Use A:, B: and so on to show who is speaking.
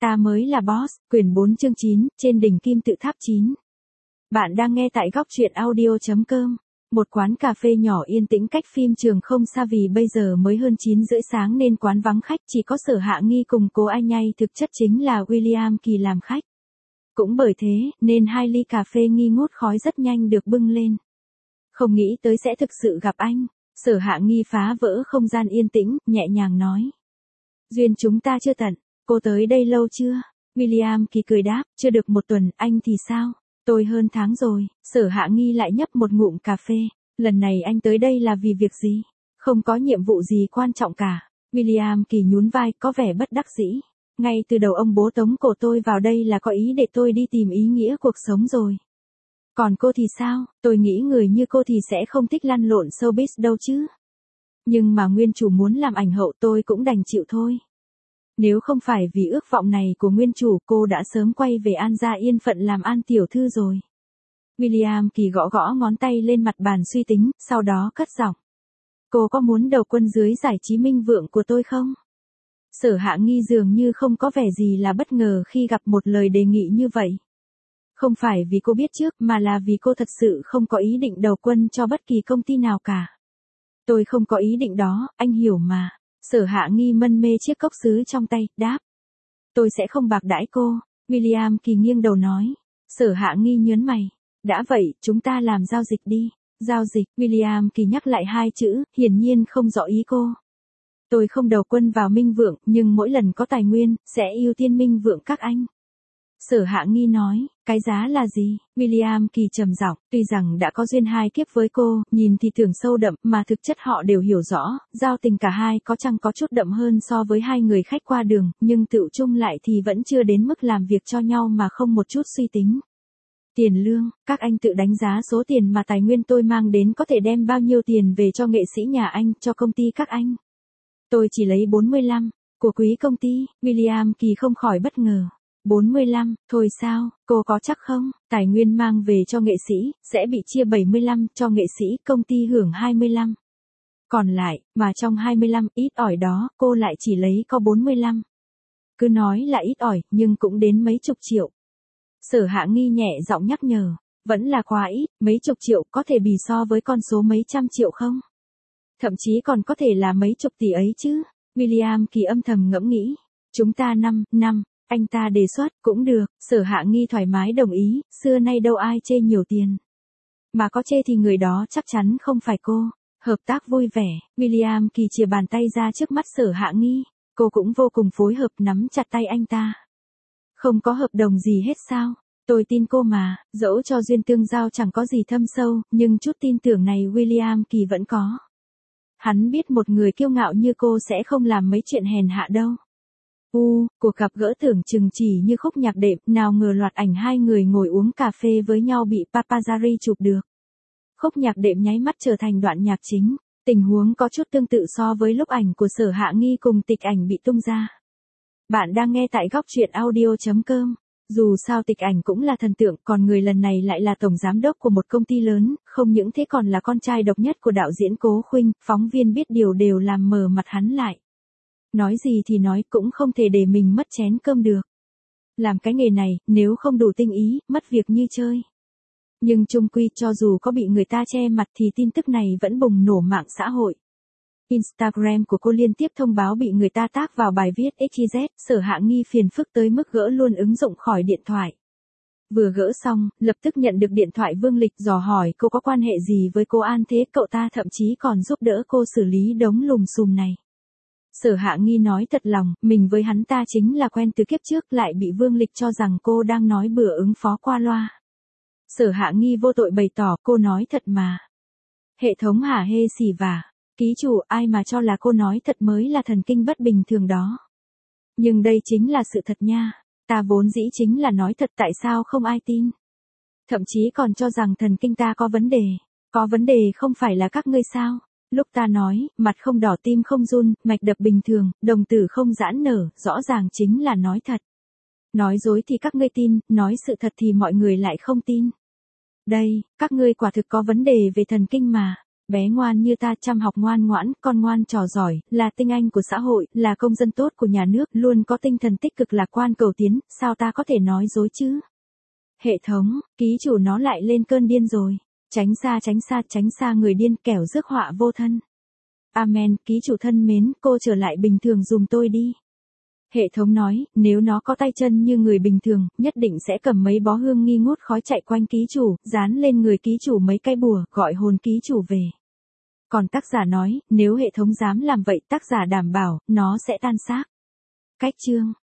A: Ta mới là boss, quyển 4 chương 9, trên đỉnh kim tự tháp 9. Bạn đang nghe tại góc truyện audio.com. Một quán cà phê nhỏ yên tĩnh cách phim trường không xa vì bây giờ mới hơn 9 rưỡi sáng nên quán vắng khách, chỉ có Sở Hạ Nghi cùng cô Ai Nhai, thực chất chính là William Kỳ làm khách. Cũng bởi thế, nên 2 ly cà phê nghi ngút khói rất nhanh được bưng lên. Không nghĩ tới sẽ thực sự gặp anh. Sở Hạ Nghi phá vỡ không gian yên tĩnh, nhẹ nhàng nói. Duyên chúng ta chưa tận. Cô tới đây lâu chưa? William Kỳ cười đáp, chưa được 1 tuần, anh thì sao? Tôi hơn tháng rồi. Sở Hạ Nghi lại nhấp một ngụm cà phê. Lần này anh tới đây là vì việc gì? Không có nhiệm vụ gì quan trọng cả. William Kỳ nhún vai, có vẻ bất đắc dĩ. Ngay từ đầu ông bố tống cổ tôi vào đây là có ý để tôi đi tìm ý nghĩa cuộc sống rồi. Còn cô thì sao? Tôi nghĩ người như cô thì sẽ không thích lăn lộn showbiz đâu chứ. Nhưng mà nguyên chủ muốn làm ảnh hậu, tôi cũng đành chịu thôi. Nếu không phải vì ước vọng này của nguyên chủ, cô đã sớm quay về An gia yên phận làm An tiểu thư rồi. William Kỳ gõ gõ ngón tay lên mặt bàn suy tính, sau đó cất giọng. Cô có muốn đầu quân dưới giải trí minh vượng của tôi không? Sở Hạ Nghi dường như không có vẻ gì là bất ngờ khi gặp một lời đề nghị như vậy. Không phải vì cô biết trước mà là vì cô thật sự không có ý định đầu quân cho bất kỳ công ty nào cả. Tôi không có ý định đó, anh hiểu mà. Sở Hạ Nghi mân mê chiếc cốc sứ trong tay, đáp. Tôi sẽ không bạc đãi cô. William Kỳ nghiêng đầu nói. Sở Hạ Nghi nhớn mày. Đã vậy, chúng ta làm giao dịch đi. Giao dịch, William Kỳ nhắc lại 2 chữ, hiển nhiên không rõ ý cô. Tôi không đầu quân vào minh vượng, nhưng mỗi lần có tài nguyên, sẽ ưu tiên minh vượng các anh. Sở Hạ Nghi nói, cái giá là gì? William Kỳ trầm giọng, tuy rằng đã có duyên 2 kiếp với cô, nhìn thì tưởng sâu đậm, mà thực chất họ đều hiểu rõ, giao tình cả hai có chăng có chút đậm hơn so với 2 người khách qua đường, nhưng tựu chung lại thì vẫn chưa đến mức làm việc cho nhau mà không một chút suy tính. Tiền lương, các anh tự đánh giá số tiền mà tài nguyên tôi mang đến có thể đem bao nhiêu tiền về cho nghệ sĩ nhà anh, cho công ty các anh. Tôi chỉ lấy 45, của quý công ty. William Kỳ không khỏi bất ngờ. 45, thôi sao, cô có chắc không? Tài nguyên mang về cho nghệ sĩ, sẽ bị chia 75 cho nghệ sĩ, công ty hưởng 25. Còn lại, mà trong 25 ít ỏi đó, cô lại chỉ lấy có 45. Cứ nói là ít ỏi, nhưng cũng đến mấy chục triệu. Sở Hạ Nghi nhẹ giọng nhắc nhở, vẫn là quá ít, mấy chục triệu có thể bì so với con số mấy trăm triệu không? Thậm chí còn có thể là mấy chục tỷ ấy chứ. William Kỳ âm thầm ngẫm nghĩ. Chúng ta 5 năm. Anh ta đề xuất, cũng được. Sở Hạ Nghi thoải mái đồng ý, xưa nay đâu ai chê nhiều tiền. Mà có chê thì người đó chắc chắn không phải cô. Hợp tác vui vẻ, William Kỳ chìa bàn tay ra trước mắt Sở Hạ Nghi. Cô cũng vô cùng phối hợp nắm chặt tay anh ta. Không có hợp đồng gì hết sao? Tôi tin cô mà, dẫu cho duyên tương giao chẳng có gì thâm sâu, nhưng chút tin tưởng này William Kỳ vẫn có. Hắn biết một người kiêu ngạo như cô sẽ không làm mấy chuyện hèn hạ đâu. Cuộc gặp gỡ tưởng chừng chỉ như khúc nhạc đệm, nào ngờ loạt ảnh 2 người ngồi uống cà phê với nhau bị paparazzi chụp được. Khúc nhạc đệm nháy mắt trở thành đoạn nhạc chính. Tình huống có chút tương tự so với lúc ảnh của Sở Hạ Nghi cùng Tịch Ảnh bị tung ra. Bạn đang nghe tại góc truyện audio.com. Dù sao Tịch Ảnh cũng là thần tượng, còn người lần này lại là tổng giám đốc của một công ty lớn, không những thế còn là con trai độc nhất của đạo diễn Cố Khuynh, phóng viên biết điều đều làm mờ mặt hắn lại. Nói gì thì nói, cũng không thể để mình mất chén cơm được. Làm cái nghề này, nếu không đủ tinh ý, mất việc như chơi. Nhưng chung quy, cho dù có bị người ta che mặt thì tin tức này vẫn bùng nổ mạng xã hội. Instagram của cô liên tiếp thông báo bị người ta tác vào bài viết XYZ, Sở Hạ Nghi phiền phức tới mức gỡ luôn ứng dụng khỏi điện thoại. Vừa gỡ xong, lập tức nhận được điện thoại Vương Lịch dò hỏi cô có quan hệ gì với cô An thế, cậu ta thậm chí còn giúp đỡ cô xử lý đống lùm xùm này. Sở Hạ Nghi nói thật lòng, mình với hắn ta chính là quen từ kiếp trước, lại bị Vương Lịch cho rằng cô đang nói bừa ứng phó qua loa. Sở Hạ Nghi vô tội bày tỏ, cô nói thật mà. Hệ thống hả hê xì vả. Ký chủ, ai mà cho là cô nói thật mới là thần kinh bất bình thường đó. Nhưng đây chính là sự thật nha. Ta vốn dĩ chính là nói thật, tại sao không ai tin. Thậm chí còn cho rằng thần kinh ta có vấn đề. Có vấn đề không phải là các ngươi sao? Lúc ta nói, mặt không đỏ tim không run, mạch đập bình thường, đồng tử không giãn nở, rõ ràng chính là nói thật. Nói dối thì các ngươi tin, nói sự thật thì mọi người lại không tin. Đây, các ngươi quả thực có vấn đề về thần kinh mà. Bé ngoan như ta, chăm học ngoan ngoãn, con ngoan trò giỏi, là tinh anh của xã hội, là công dân tốt của nhà nước, luôn có tinh thần tích cực lạc quan cầu tiến, sao ta có thể nói dối chứ? Hệ thống, ký chủ nó lại lên cơn điên rồi. Tránh xa người điên, kẻo rước họa vô thân. Amen, ký chủ thân mến, cô trở lại bình thường dùm tôi đi. Hệ thống nói, nếu nó có tay chân như người bình thường, nhất định sẽ cầm mấy bó hương nghi ngút khói chạy quanh ký chủ, dán lên người ký chủ mấy cái bùa, gọi hồn ký chủ về. Còn tác giả nói, nếu hệ thống dám làm vậy, tác giả đảm bảo, nó sẽ tan xác. Cách chương